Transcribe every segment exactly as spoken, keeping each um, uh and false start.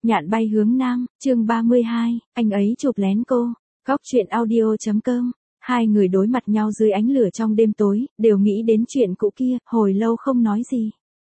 Nhạn bay hướng nam, chương ba mươi hai, anh ấy chụp lén cô. Góc chuyện audio chấm com. Hai người đối mặt nhau dưới ánh lửa trong đêm tối, đều nghĩ đến chuyện cũ kia, hồi lâu không nói gì.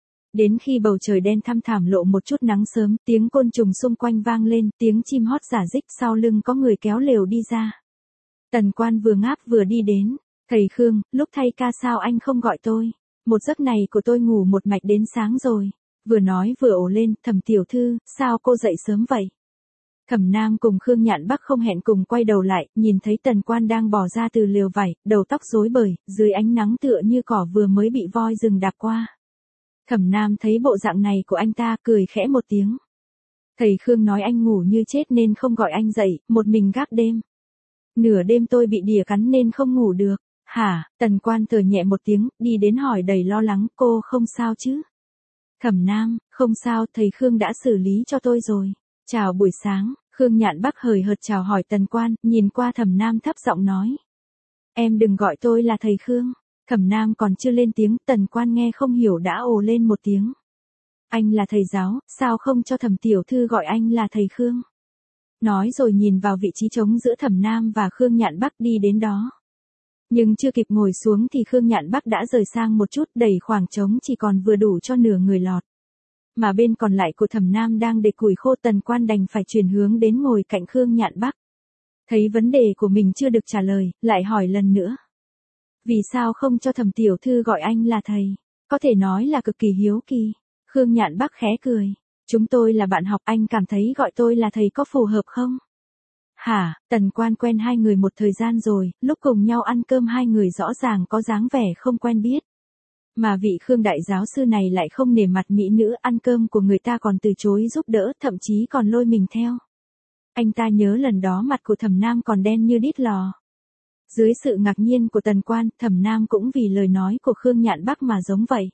Đến khi bầu trời đen thăm thảm lộ một chút nắng sớm, tiếng côn trùng xung quanh vang lên, tiếng chim hót rả rích, sau lưng có người kéo lều đi ra. Tần Quan vừa ngáp vừa đi đến. Thầy Khương, lúc thay ca sao anh không gọi tôi? Một giấc này của tôi ngủ một mạch đến sáng rồi. Vừa nói vừa ồ lên, Thẩm tiểu thư, sao cô dậy sớm vậy? Thẩm Nam cùng Khương Nhạn Bắc không hẹn cùng quay đầu lại, nhìn thấy Tần Quan đang bò ra từ lều vải, đầu tóc rối bời, dưới ánh nắng tựa như cỏ vừa mới bị voi rừng đạp qua. Thẩm Nam thấy bộ dạng này của anh ta, cười khẽ một tiếng. Thầy Khương nói anh ngủ như chết nên không gọi anh dậy, một mình gác đêm. Nửa đêm tôi bị đỉa cắn nên không ngủ được. Hả? Tần Quan thở nhẹ một tiếng, đi đến hỏi đầy lo lắng, cô không sao chứ? Thẩm Nam, không sao, thầy Khương đã xử lý cho tôi rồi. Chào buổi sáng, Khương Nhạn Bắc hời hợt chào hỏi Tần Quan, nhìn qua Thẩm Nam thấp giọng nói. Em đừng gọi tôi là thầy Khương. Thẩm Nam còn chưa lên tiếng, Tần Quan nghe không hiểu đã ồ lên một tiếng. Anh là thầy giáo, sao không cho Thẩm tiểu thư gọi anh là thầy Khương? Nói rồi nhìn vào vị trí trống giữa Thẩm Nam và Khương Nhạn Bắc đi đến đó. Nhưng chưa kịp ngồi xuống thì Khương Nhạn Bắc đã rời sang một chút, đẩy khoảng trống chỉ còn vừa đủ cho nửa người lọt. Mà bên còn lại của Thẩm Nam đang để củi khô, Tần Quan đành phải chuyển hướng đến ngồi cạnh Khương Nhạn Bắc. Thấy vấn đề của mình chưa được trả lời, lại hỏi lần nữa. Vì sao không cho Thẩm tiểu thư gọi anh là thầy? Có thể nói là cực kỳ hiếu kỳ. Khương Nhạn Bắc khẽ cười. Chúng tôi là bạn học, anh cảm thấy gọi tôi là thầy có phù hợp không? Hả? Tần Quan quen hai người một thời gian rồi, lúc cùng nhau ăn cơm hai người rõ ràng có dáng vẻ không quen biết. Mà vị Khương đại giáo sư này lại không nể mặt mỹ nữ, ăn cơm của người ta còn từ chối giúp đỡ, thậm chí còn lôi mình theo. Anh ta nhớ lần đó mặt của Thẩm Nam còn đen như đít lò. Dưới sự ngạc nhiên của Tần Quan, Thẩm Nam cũng vì lời nói của Khương Nhạn Bắc mà giống vậy.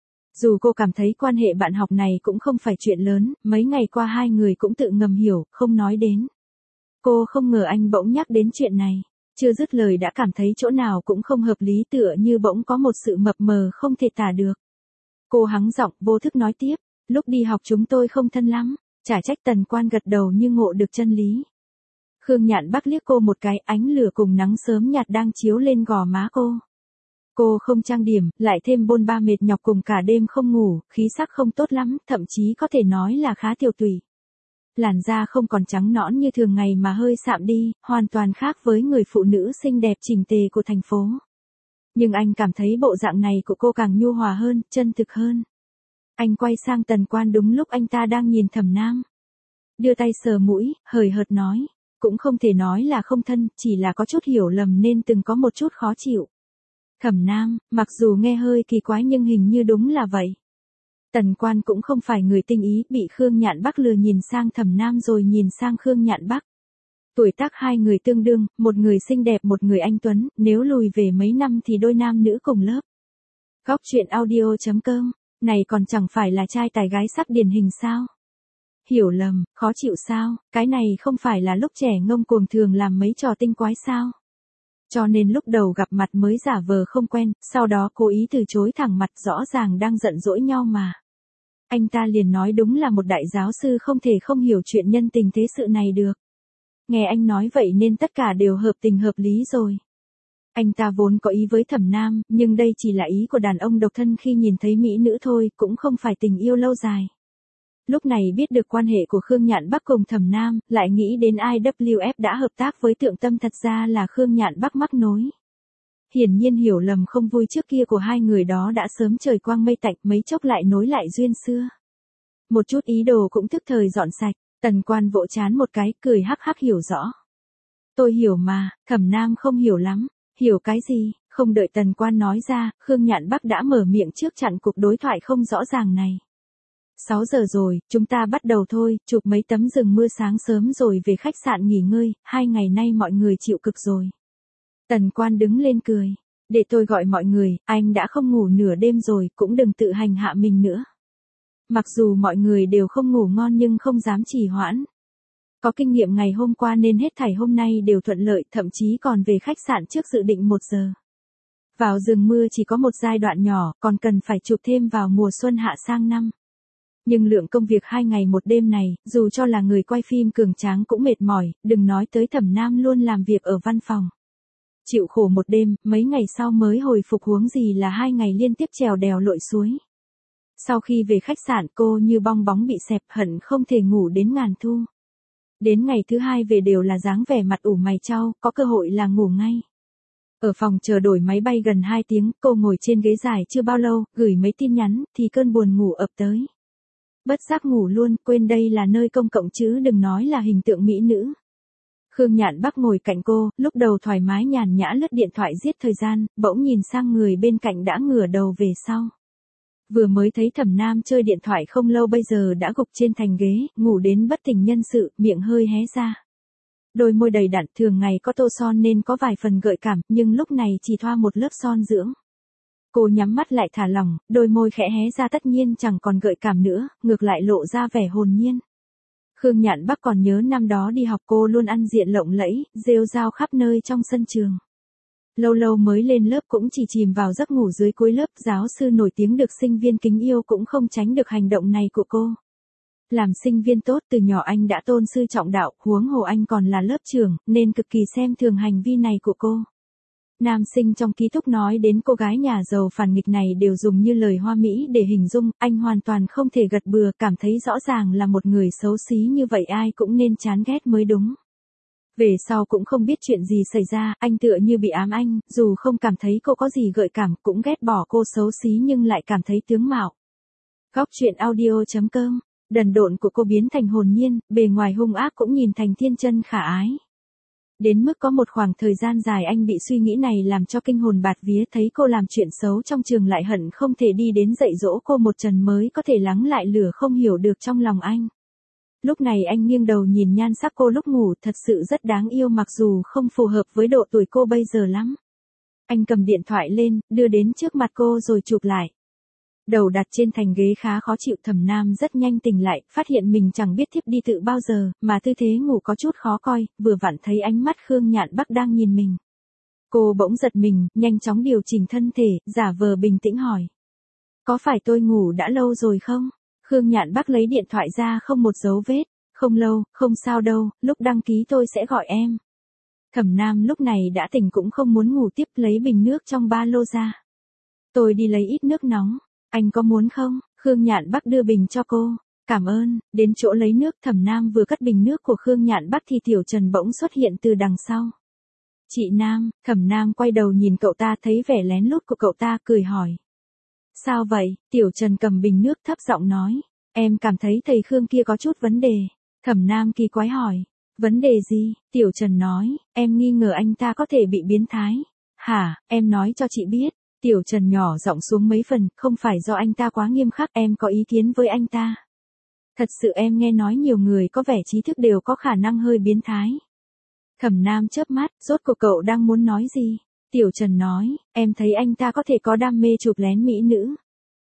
Dù cô cảm thấy quan hệ bạn học này cũng không phải chuyện lớn, mấy ngày qua hai người cũng tự ngầm hiểu, không nói đến. Cô không ngờ anh bỗng nhắc đến chuyện này, chưa dứt lời đã cảm thấy chỗ nào cũng không hợp lý, tựa như bỗng có một sự mập mờ không thể tả được. Cô hắng giọng vô thức nói tiếp, lúc đi học chúng tôi không thân lắm, chả trách. Tần Quan gật đầu như ngộ được chân lý. Khương Nhạn Bắc liếc cô một cái, ánh lửa cùng nắng sớm nhạt đang chiếu lên gò má cô. Cô không trang điểm, lại thêm bôn ba mệt nhọc cùng cả đêm không ngủ, khí sắc không tốt lắm, thậm chí có thể nói là khá tiều tụy. Làn da không còn trắng nõn như thường ngày mà hơi sạm đi, hoàn toàn khác với người phụ nữ xinh đẹp chỉnh tề của thành phố. Nhưng anh cảm thấy bộ dạng này của cô càng nhu hòa hơn, chân thực hơn. Anh quay sang Tần Quan đúng lúc anh ta đang nhìn Thẩm Nam. Đưa tay sờ mũi, hời hợt nói, cũng không thể nói là không thân, chỉ là có chút hiểu lầm nên từng có một chút khó chịu. Thẩm Nam, mặc dù nghe hơi kỳ quái nhưng hình như đúng là vậy. Tần Quan cũng không phải người tinh ý, bị Khương Nhạn Bắc lừa nhìn sang Thẩm Nam rồi nhìn sang Khương Nhạn Bắc. Tuổi tác hai người tương đương, một người xinh đẹp một người anh tuấn, nếu lùi về mấy năm thì đôi nam nữ cùng lớp. Góc chuyện audio chấm com, này còn chẳng phải là trai tài gái sắc điển hình sao? Hiểu lầm, khó chịu sao, cái này không phải là lúc trẻ ngông cuồng thường làm mấy trò tinh quái sao? Cho nên lúc đầu gặp mặt mới giả vờ không quen, sau đó cố ý từ chối thẳng mặt, rõ ràng đang giận dỗi nhau mà. Anh ta liền nói đúng là một đại giáo sư không thể không hiểu chuyện nhân tình thế sự này được. Nghe anh nói vậy nên tất cả đều hợp tình hợp lý rồi. Anh ta vốn có ý với Thẩm Nam, nhưng đây chỉ là ý của đàn ông độc thân khi nhìn thấy mỹ nữ thôi, cũng không phải tình yêu lâu dài. Lúc này biết được quan hệ của Khương Nhạn Bắc cùng Thẩm Nam, lại nghĩ đến i vê ép đã hợp tác với Tượng Tâm, thật ra là Khương Nhạn Bắc mắc nối. Hiển nhiên hiểu lầm không vui trước kia của hai người đó đã sớm trời quang mây tạnh, mấy chốc lại nối lại duyên xưa. Một chút ý đồ cũng thức thời dọn sạch, Tần Quan vỗ chán một cái, cười hắc hắc hiểu rõ. Tôi hiểu mà, Thẩm Nam không hiểu lắm, hiểu cái gì? Không đợi Tần Quan nói ra, Khương Nhạn Bắc đã mở miệng trước chặn cuộc đối thoại không rõ ràng này. sáu giờ rồi, chúng ta bắt đầu thôi, chụp mấy tấm rừng mưa sáng sớm rồi về khách sạn nghỉ ngơi, hai ngày nay mọi người chịu cực rồi. Tần Quan đứng lên cười, để tôi gọi mọi người, anh đã không ngủ nửa đêm rồi, cũng đừng tự hành hạ mình nữa. Mặc dù mọi người đều không ngủ ngon nhưng không dám trì hoãn. Có kinh nghiệm ngày hôm qua nên hết thảy hôm nay đều thuận lợi, thậm chí còn về khách sạn trước dự định một giờ. Vào rừng mưa chỉ có một giai đoạn nhỏ, còn cần phải chụp thêm vào mùa xuân hạ sang năm. Nhưng lượng công việc hai ngày một đêm này, dù cho là người quay phim cường tráng cũng mệt mỏi, đừng nói tới Thẩm Nam luôn làm việc ở văn phòng. Chịu khổ một đêm, mấy ngày sau mới hồi phục, huống gì là hai ngày liên tiếp trèo đèo lội suối. Sau khi về khách sạn cô như bong bóng bị xẹp, hận không thể ngủ đến ngàn thu. Đến ngày thứ hai về đều là dáng vẻ mặt ủ mày chau, có cơ hội là ngủ ngay. Ở phòng chờ đổi máy bay gần hai tiếng, cô ngồi trên ghế dài chưa bao lâu, gửi mấy tin nhắn, thì cơn buồn ngủ ập tới. Bất giác ngủ luôn, quên đây là nơi công cộng chứ đừng nói là hình tượng mỹ nữ. Khương Nhạn Bắc ngồi cạnh cô, lúc đầu thoải mái nhàn nhã lướt điện thoại giết thời gian, bỗng nhìn sang người bên cạnh đã ngửa đầu về sau. Vừa mới thấy Thẩm Nam chơi điện thoại không lâu bây giờ đã gục trên thành ghế, ngủ đến bất tỉnh nhân sự, miệng hơi hé ra. Đôi môi đầy đặn, thường ngày có tô son nên có vài phần gợi cảm, nhưng lúc này chỉ thoa một lớp son dưỡng. Cô nhắm mắt lại thả lỏng, đôi môi khẽ hé ra tất nhiên chẳng còn gợi cảm nữa, ngược lại lộ ra vẻ hồn nhiên. Khương Nhạn Bắc còn nhớ năm đó đi học cô luôn ăn diện lộng lẫy, rêu rao khắp nơi trong sân trường. Lâu lâu mới lên lớp cũng chỉ chìm vào giấc ngủ dưới cuối lớp, giáo sư nổi tiếng được sinh viên kính yêu cũng không tránh được hành động này của cô. Làm sinh viên tốt từ nhỏ anh đã tôn sư trọng đạo, huống hồ anh còn là lớp trưởng, nên cực kỳ xem thường hành vi này của cô. Nam sinh trong ký túc nói đến cô gái nhà giàu phản nghịch này đều dùng như lời hoa mỹ để hình dung, anh hoàn toàn không thể gật bừa, cảm thấy rõ ràng là một người xấu xí như vậy ai cũng nên chán ghét mới đúng. Về sau cũng không biết chuyện gì xảy ra, anh tựa như bị ám ảnh, dù không cảm thấy cô có gì gợi cảm, cũng ghét bỏ cô xấu xí nhưng lại cảm thấy tướng mạo. Góc truyện audio chấm com, đần độn của cô biến thành hồn nhiên, bề ngoài hung ác cũng nhìn thành thiên chân khả ái. Đến mức có một khoảng thời gian dài anh bị suy nghĩ này làm cho kinh hồn bạt vía, thấy cô làm chuyện xấu trong trường lại hận không thể đi đến dạy dỗ cô một trận mới có thể lắng lại lửa không hiểu được trong lòng anh. Lúc này anh nghiêng đầu nhìn nhan sắc cô lúc ngủ, thật sự rất đáng yêu mặc dù không phù hợp với độ tuổi cô bây giờ lắm. Anh cầm điện thoại lên, đưa đến trước mặt cô rồi chụp lại. Đầu đặt trên thành ghế khá khó chịu, Thẩm Nam rất nhanh tỉnh lại, phát hiện mình chẳng biết thiếp đi tự bao giờ, mà tư thế ngủ có chút khó coi, vừa vặn thấy ánh mắt Khương Nhạn Bắc đang nhìn mình. Cô bỗng giật mình, nhanh chóng điều chỉnh thân thể, giả vờ bình tĩnh hỏi. Có phải tôi ngủ đã lâu rồi không? Khương Nhạn Bắc lấy điện thoại ra không một dấu vết. Không lâu, không sao đâu, lúc đăng ký tôi sẽ gọi em. Thẩm Nam lúc này đã tỉnh cũng không muốn ngủ tiếp, lấy bình nước trong ba lô ra. Tôi đi lấy ít nước nóng. Anh có muốn không? Khương Nhạn Bắc đưa bình cho cô. Cảm ơn. Đến chỗ lấy nước, Thẩm Nam vừa cất bình nước của Khương Nhạn Bắc thì Tiểu Trần bỗng xuất hiện từ đằng sau. Chị Nam, Thẩm Nam quay đầu nhìn cậu ta, thấy vẻ lén lút của cậu ta, cười hỏi. Sao vậy? Tiểu Trần cầm bình nước thấp giọng nói. Em cảm thấy thầy Khương kia có chút vấn đề. Thẩm Nam kỳ quái hỏi. Vấn đề gì? Tiểu Trần nói. Em nghi ngờ anh ta có thể bị biến thái. Hả? Em nói cho chị biết. Tiểu Trần nhỏ giọng xuống mấy phần, không phải do anh ta quá nghiêm khắc, em có ý kiến với anh ta. Thật sự em nghe nói nhiều người có vẻ trí thức đều có khả năng hơi biến thái. Thẩm Nam chớp mắt, rốt cuộc cậu đang muốn nói gì? Tiểu Trần nói, em thấy anh ta có thể có đam mê chụp lén mỹ nữ.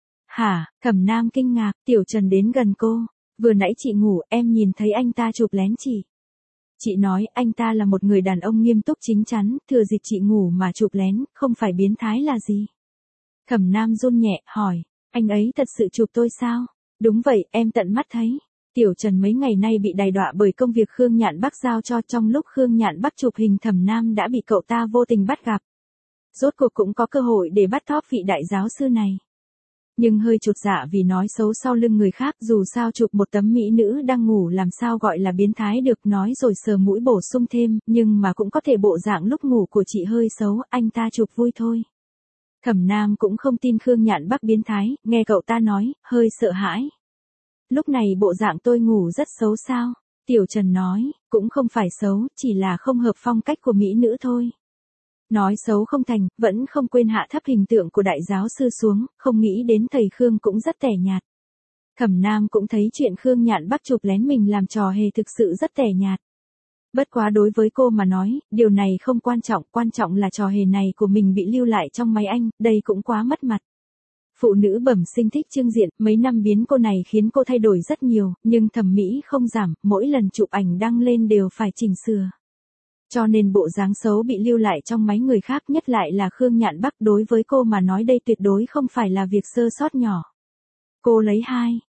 Hả? Thẩm Nam kinh ngạc, Tiểu Trần đến gần cô. Vừa nãy chị ngủ, em nhìn thấy anh ta chụp lén chị. Chị nói anh ta là một người đàn ông nghiêm túc chính chắn, thừa dịp chị ngủ mà chụp lén, không phải biến thái là gì? Thẩm Nam run nhẹ, hỏi, anh ấy thật sự chụp tôi sao? Đúng vậy, em tận mắt thấy. Tiểu Trần mấy ngày nay bị đày đọa bởi công việc Khương Nhạn Bắc giao cho, trong lúc Khương Nhạn Bắc chụp hình Thẩm Nam đã bị cậu ta vô tình bắt gặp. Rốt cuộc cũng có cơ hội để bắt thóp vị đại giáo sư này. Nhưng hơi chột dạ vì nói xấu sau lưng người khác, dù sao chụp một tấm mỹ nữ đang ngủ làm sao gọi là biến thái được, nói rồi sờ mũi bổ sung thêm, nhưng mà cũng có thể bộ dạng lúc ngủ của chị hơi xấu, anh ta chụp vui thôi. Thẩm Nam cũng không tin Khương Nhạn Bắc biến thái, nghe cậu ta nói, hơi sợ hãi. Lúc này bộ dạng tôi ngủ rất xấu sao? Tiểu Trần nói, cũng không phải xấu, chỉ là không hợp phong cách của mỹ nữ thôi. Nói xấu không thành, vẫn không quên hạ thấp hình tượng của đại giáo sư xuống, không nghĩ đến thầy Khương cũng rất tẻ nhạt. Thẩm Nam cũng thấy chuyện Khương Nhạn Bắc chụp lén mình làm trò hề thực sự rất tẻ nhạt. Bất quá đối với cô mà nói, điều này không quan trọng, quan trọng là trò hề này của mình bị lưu lại trong máy ảnh, đây cũng quá mất mặt. Phụ nữ bẩm sinh thích trưng diện, mấy năm biến cô này khiến cô thay đổi rất nhiều, nhưng thẩm mỹ không giảm, mỗi lần chụp ảnh đăng lên đều phải chỉnh sửa. Cho nên bộ dáng xấu bị lưu lại trong máy người khác, nhất lại là Khương Nhạn Bắc, đối với cô mà nói đây tuyệt đối không phải là việc sơ sót nhỏ. Cô lấy hai,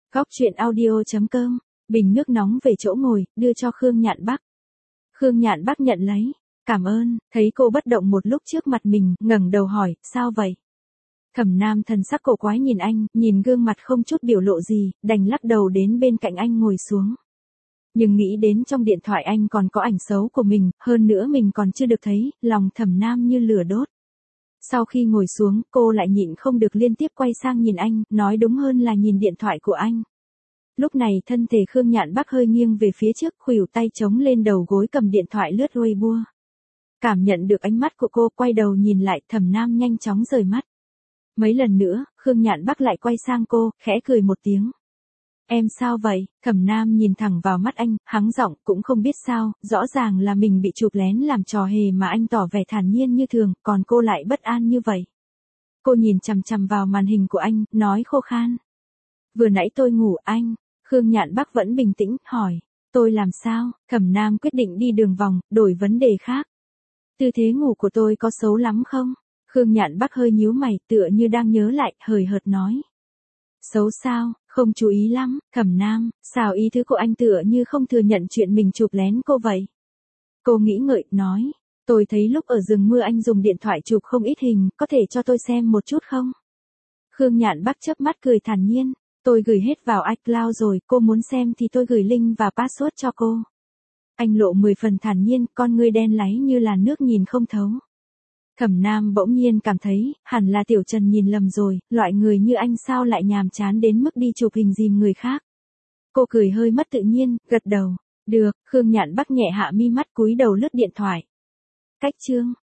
Góc chuyện audio chấm com, bình nước nóng về chỗ ngồi, đưa cho Khương Nhạn Bắc. Khương Nhạn Bắc nhận lấy, cảm ơn, thấy cô bất động một lúc trước mặt mình, ngẩng đầu hỏi, sao vậy? Thẩm Nam thần sắc cổ quái nhìn anh, nhìn gương mặt không chút biểu lộ gì, đành lắc đầu đến bên cạnh anh ngồi xuống. Nhưng nghĩ đến trong điện thoại anh còn có ảnh xấu của mình, hơn nữa mình còn chưa được thấy, lòng Thẩm Nam như lửa đốt. Sau khi ngồi xuống, cô lại nhịn không được liên tiếp quay sang nhìn anh, nói đúng hơn là nhìn điện thoại của anh. Lúc này thân thể Khương Nhạn Bắc hơi nghiêng về phía trước, khuỷu tay chống lên đầu gối cầm điện thoại lướt Weibo. Cảm nhận được ánh mắt của cô, quay đầu nhìn lại, Thẩm Nam nhanh chóng rời mắt. Mấy lần nữa, Khương Nhạn Bắc lại quay sang cô, khẽ cười một tiếng. Em sao vậy? Thẩm Nam nhìn thẳng vào mắt anh, hắng giọng, cũng không biết sao, rõ ràng là mình bị chụp lén làm trò hề mà anh tỏ vẻ thản nhiên như thường, còn cô lại bất an như vậy. Cô nhìn chằm chằm vào màn hình của anh, nói khô khan. Vừa nãy tôi ngủ anh. Khương Nhạn Bắc vẫn bình tĩnh, hỏi. Tôi làm sao? Thẩm Nam quyết định đi đường vòng, đổi vấn đề khác. Tư thế ngủ của tôi có xấu lắm không? Khương Nhạn Bắc hơi nhíu mày, tựa như đang nhớ lại, hời hợt nói. Xấu sao? Không chú ý lắm. Thẩm Nam, sao ý thứ của anh tựa như không thừa nhận chuyện mình chụp lén cô vậy? Cô nghĩ ngợi, nói. Tôi thấy lúc ở rừng mưa anh dùng điện thoại chụp không ít hình, có thể cho tôi xem một chút không? Khương Nhạn Bắc chớp mắt cười thản nhiên. Tôi gửi hết vào iCloud rồi, cô muốn xem thì tôi gửi link và password cho cô. Anh lộ mười phần thản nhiên, con ngươi đen láy như là nước nhìn không thấu. Thẩm Nam bỗng nhiên cảm thấy, hẳn là Tiểu Trần nhìn lầm rồi, loại người như anh sao lại nhàm chán đến mức đi chụp hình dìm người khác. Cô cười hơi mất tự nhiên, gật đầu. Được, Khương Nhạn Bắc nhẹ hạ mi mắt cúi đầu lướt điện thoại. Cách chương.